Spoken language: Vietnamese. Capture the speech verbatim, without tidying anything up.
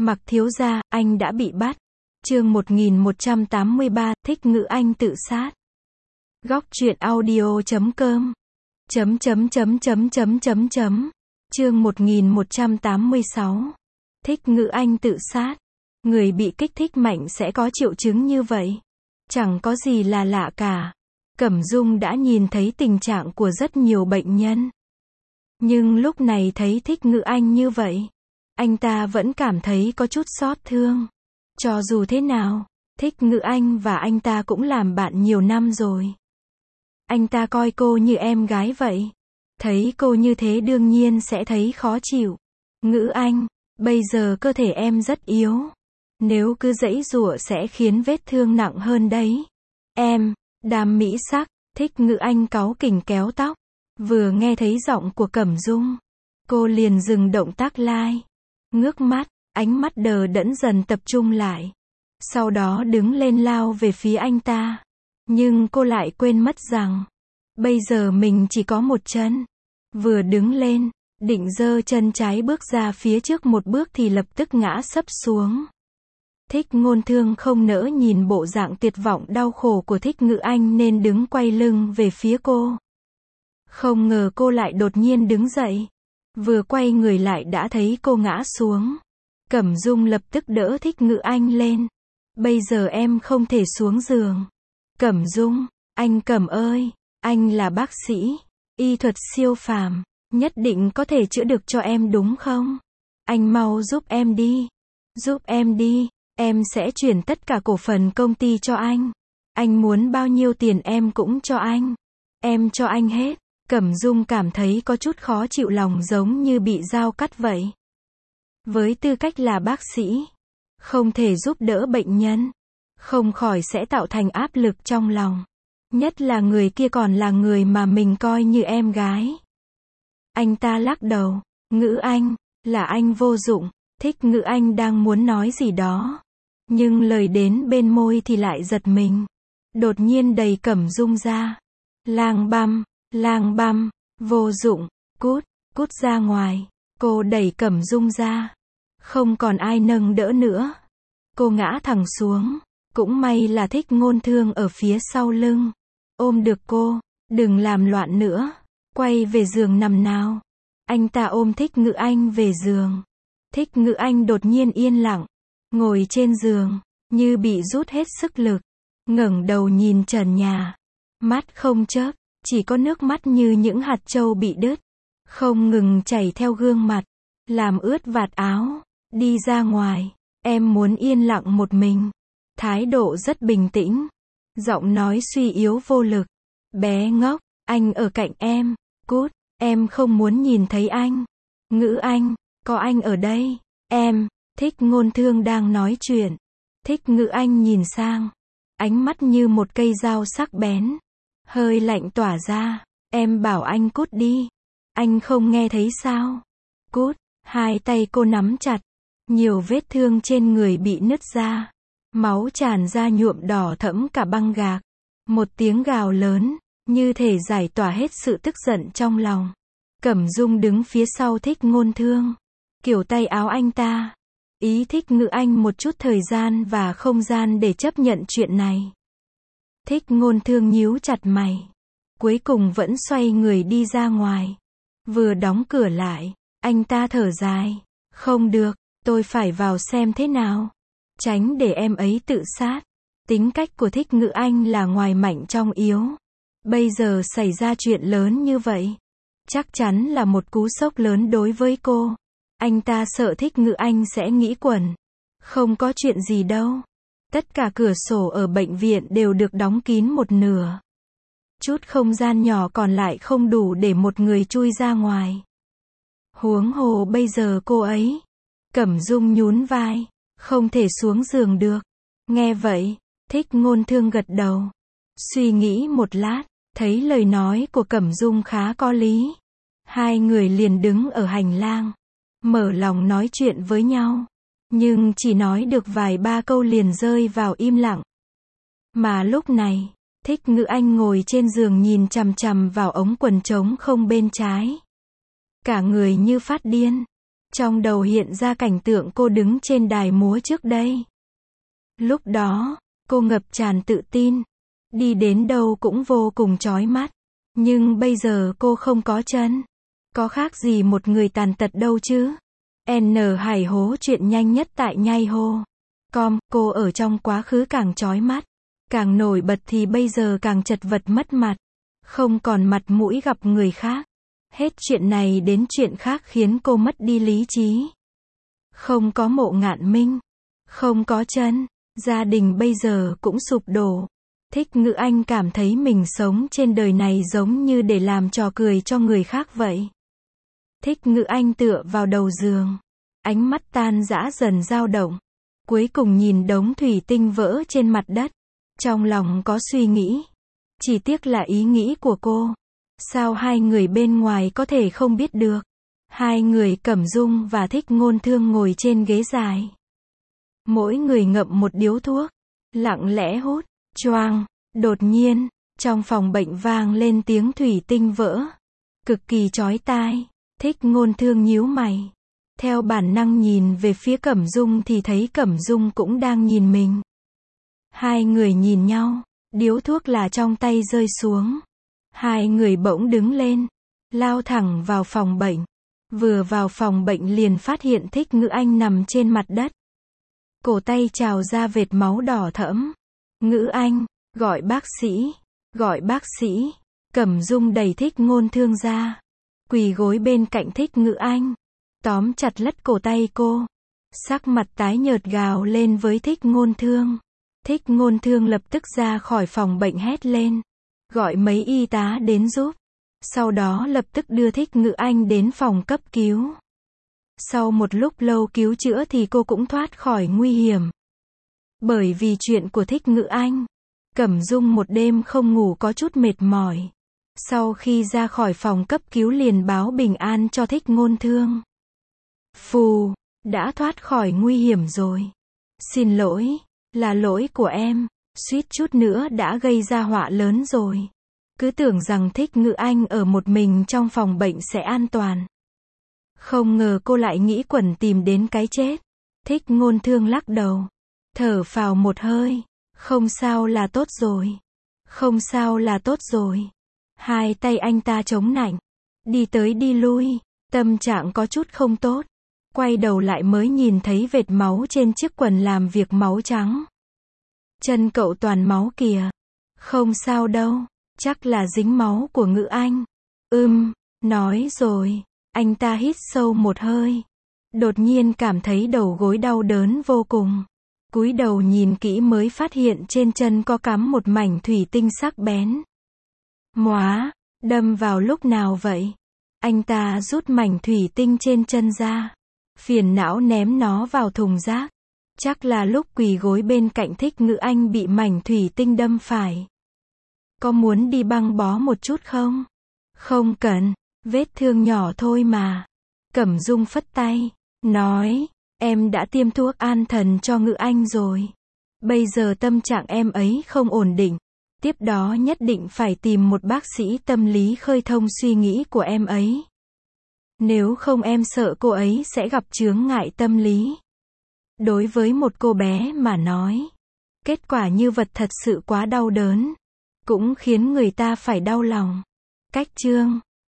Mặc thiếu gia, anh đã bị bắt. Chương một nghìn một trăm tám mươi ba, Thích Ngữ Anh tự sát. Góc truyện audio chấm com. Chấm chấm chấm chấm chấm chấm chấm. Chương một nghìn một trăm tám mươi sáu. Thích Ngữ Anh tự sát. Người bị kích thích mạnh sẽ có triệu chứng như vậy. Chẳng có gì là lạ cả. Cẩm Dung đã nhìn thấy tình trạng của rất nhiều bệnh nhân. Nhưng lúc này thấy Thích Ngữ Anh như vậy, anh ta vẫn cảm thấy có chút xót thương. Cho dù thế nào, Thích Ngữ Anh và anh ta cũng làm bạn nhiều năm rồi. Anh ta coi cô như em gái vậy. Thấy cô như thế đương nhiên sẽ thấy khó chịu. Ngữ Anh, bây giờ cơ thể em rất yếu. Nếu cứ giãy giụa sẽ khiến vết thương nặng hơn đấy. Em, đam mỹ sắc, Thích Ngữ Anh cáu kỉnh kéo tóc. Vừa nghe thấy giọng của Cẩm Dung, cô liền dừng động tác lai. Ngước mắt, ánh mắt đờ đẫn dần tập trung lại. Sau đó đứng lên lao về phía anh ta. Nhưng cô lại quên mất rằng, bây giờ mình chỉ có một chân. Vừa đứng lên, định giơ chân trái bước ra phía trước một bước thì lập tức ngã sấp xuống. Thích Ngôn Thương không nỡ nhìn bộ dạng tuyệt vọng đau khổ của Thích Ngữ Anh nên đứng quay lưng về phía cô. Không ngờ cô lại đột nhiên đứng dậy. Vừa quay người lại đã thấy cô ngã xuống. Cẩm Dung lập tức đỡ Thích Ngữ Anh lên. Bây giờ em không thể xuống giường. Cẩm Dung, anh Cẩm ơi, anh là bác sĩ, y thuật siêu phàm, nhất định có thể chữa được cho em đúng không? Anh mau giúp em đi. Giúp em đi, em sẽ chuyển tất cả cổ phần công ty cho anh. Anh muốn bao nhiêu tiền em cũng cho anh. Em cho anh hết. Cẩm Dung cảm thấy có chút khó chịu lòng giống như bị dao cắt vậy. Với tư cách là bác sĩ, không thể giúp đỡ bệnh nhân, không khỏi sẽ tạo thành áp lực trong lòng. Nhất là người kia còn là người mà mình coi như em gái. Anh ta lắc đầu, Ngữ Anh, là anh vô dụng. Thích Ngữ Anh đang muốn nói gì đó. Nhưng lời đến bên môi thì lại giật mình. Đột nhiên đẩy Cẩm Dung ra. Lang băm. Lang băm, vô dụng, cút, cút ra ngoài. Cô đẩy Cẩm Dung ra. Không còn ai nâng đỡ nữa. Cô ngã thẳng xuống. Cũng may là Thích Ngôn Thương ở phía sau lưng. Ôm được cô, đừng làm loạn nữa. Quay về giường nằm nào. Anh ta ôm Thích Ngữ Anh về giường. Thích Ngữ Anh đột nhiên yên lặng. Ngồi trên giường, như bị rút hết sức lực. Ngẩng đầu nhìn trần nhà. Mắt không chớp. Chỉ có nước mắt như những hạt châu bị đứt, không ngừng chảy theo gương mặt, làm ướt vạt áo. Đi ra ngoài, em muốn yên lặng một mình. Thái độ rất bình tĩnh, giọng nói suy yếu vô lực. Bé ngốc, anh ở cạnh em, cút, em không muốn nhìn thấy anh. Ngữ Anh, có anh ở đây, em. Thích Ngôn Thương đang nói chuyện. Thích Ngữ Anh nhìn sang, ánh mắt như một cây dao sắc bén. Hơi lạnh tỏa ra, em bảo anh cút đi. Anh không nghe thấy sao? Cút, hai tay cô nắm chặt. Nhiều vết thương trên người bị nứt ra. Máu tràn ra nhuộm đỏ thẫm cả băng gạc. Một tiếng gào lớn, như thể giải tỏa hết sự tức giận trong lòng. Cẩm Dung đứng phía sau Thích Ngôn Thương. Kiểu tay áo anh ta. Ý Thích Ngữ Anh một chút thời gian và không gian để chấp nhận chuyện này. Thích Ngôn Thương nhíu chặt mày. Cuối cùng vẫn xoay người đi ra ngoài. Vừa đóng cửa lại, anh ta thở dài. Không được, tôi phải vào xem thế nào. Tránh để em ấy tự sát. Tính cách của Thích Ngữ Anh là ngoài mạnh trong yếu. Bây giờ xảy ra chuyện lớn như vậy. Chắc chắn là một cú sốc lớn đối với cô. Anh ta sợ Thích Ngữ Anh sẽ nghĩ quẩn. Không có chuyện gì đâu. Tất cả cửa sổ ở bệnh viện đều được đóng kín một nửa. Chút không gian nhỏ còn lại không đủ để một người chui ra ngoài. Huống hồ bây giờ cô ấy. Cẩm Dung nhún vai. Không thể xuống giường được. Nghe vậy, Thích Ngôn Thương gật đầu. Suy nghĩ một lát, thấy lời nói của Cẩm Dung khá có lý. Hai người liền đứng ở hành lang. Mở lòng nói chuyện với nhau. Nhưng chỉ nói được vài ba câu liền rơi vào im lặng. Mà lúc này, Thích Ngữ Anh ngồi trên giường nhìn chằm chằm vào ống quần trống không bên trái. Cả người như phát điên. Trong đầu hiện ra cảnh tượng cô đứng trên đài múa trước đây. Lúc đó, cô ngập tràn tự tin, đi đến đâu cũng vô cùng chói mắt. Nhưng bây giờ cô không có chân. Có khác gì một người tàn tật đâu chứ. N Hải hố chuyện nhanh nhất tại nhai hô. Com, cô ở trong quá khứ càng chói mắt, càng nổi bật thì bây giờ càng chật vật mất mặt. Không còn mặt mũi gặp người khác. Hết chuyện này đến chuyện khác khiến cô mất đi lý trí. Không có Mộ Ngạn Minh, không có chân, gia đình bây giờ cũng sụp đổ. Thích Ngữ Anh cảm thấy mình sống trên đời này giống như để làm trò cười cho người khác vậy. Thích Ngữ Anh tựa vào đầu giường, ánh mắt tan rã dần dao động. Cuối cùng nhìn đống thủy tinh vỡ trên mặt đất. Trong lòng có suy nghĩ. Chỉ tiếc là ý nghĩ của cô. Sao hai người bên ngoài có thể không biết được. Hai người Cẩm Dung và Thích Ngôn Thương ngồi trên ghế dài. Mỗi người ngậm một điếu thuốc. Lặng lẽ hút. Choang. Đột nhiên, trong phòng bệnh vang lên tiếng thủy tinh vỡ. Cực kỳ chói tai. Thích Ngôn Thương nhíu mày. Theo bản năng nhìn về phía Cẩm Dung thì thấy Cẩm Dung cũng đang nhìn mình. Hai người nhìn nhau, điếu thuốc là trong tay rơi xuống. Hai người bỗng đứng lên, lao thẳng vào phòng bệnh. Vừa vào phòng bệnh liền phát hiện Thích Ngữ Anh nằm trên mặt đất. Cổ tay trào ra vệt máu đỏ thẫm. Ngữ Anh, gọi bác sĩ, gọi bác sĩ. Cẩm Dung đẩy Thích Ngôn Thương ra, quỳ gối bên cạnh Thích Ngữ Anh, tóm chặt lất cổ tay cô. Sắc mặt tái nhợt gào lên với Thích Ngôn Thương. Thích Ngôn Thương lập tức ra khỏi phòng bệnh hét lên, gọi mấy y tá đến giúp. Sau đó lập tức đưa Thích Ngữ Anh đến phòng cấp cứu. Sau một lúc lâu cứu chữa thì cô cũng thoát khỏi nguy hiểm. Bởi vì chuyện của Thích Ngữ Anh, Cẩm Dung một đêm không ngủ có chút mệt mỏi. Sau khi ra khỏi phòng cấp cứu liền báo bình an cho Thích Ngôn Thương. Phù, đã thoát khỏi nguy hiểm rồi. Xin lỗi, là lỗi của em, suýt chút nữa đã gây ra họa lớn rồi. Cứ tưởng rằng Thích Ngữ Anh ở một mình trong phòng bệnh sẽ an toàn. Không ngờ cô lại nghĩ quẩn tìm đến cái chết. Thích Ngôn Thương lắc đầu, thở phào một hơi, không sao là tốt rồi. Không sao là tốt rồi. Hai tay anh ta chống nạnh, đi tới đi lui, tâm trạng có chút không tốt. Quay đầu lại mới nhìn thấy vệt máu trên chiếc quần làm việc máu trắng. Chân cậu toàn máu kìa. Không sao đâu, chắc là dính máu của Ngữ Anh. Ừm, nói rồi. Anh ta hít sâu một hơi. Đột nhiên cảm thấy đầu gối đau đớn vô cùng. Cúi đầu nhìn kỹ mới phát hiện trên chân có cắm một mảnh thủy tinh sắc bén. Móa, đâm vào lúc nào vậy? Anh ta rút mảnh thủy tinh trên chân ra. Phiền não ném nó vào thùng rác. Chắc là lúc quỳ gối bên cạnh Thích Ngữ Anh bị mảnh thủy tinh đâm phải. Có muốn đi băng bó một chút không? Không cần, vết thương nhỏ thôi mà. Cẩm Dung phất tay, nói, em đã tiêm thuốc an thần cho Ngữ Anh rồi. Bây giờ tâm trạng em ấy không ổn định. Tiếp đó nhất định phải tìm một bác sĩ tâm lý khơi thông suy nghĩ của em ấy. Nếu không em sợ cô ấy sẽ gặp chướng ngại tâm lý. Đối với một cô bé mà nói, kết quả như vật thật sự quá đau đớn, cũng khiến người ta phải đau lòng. Cách chương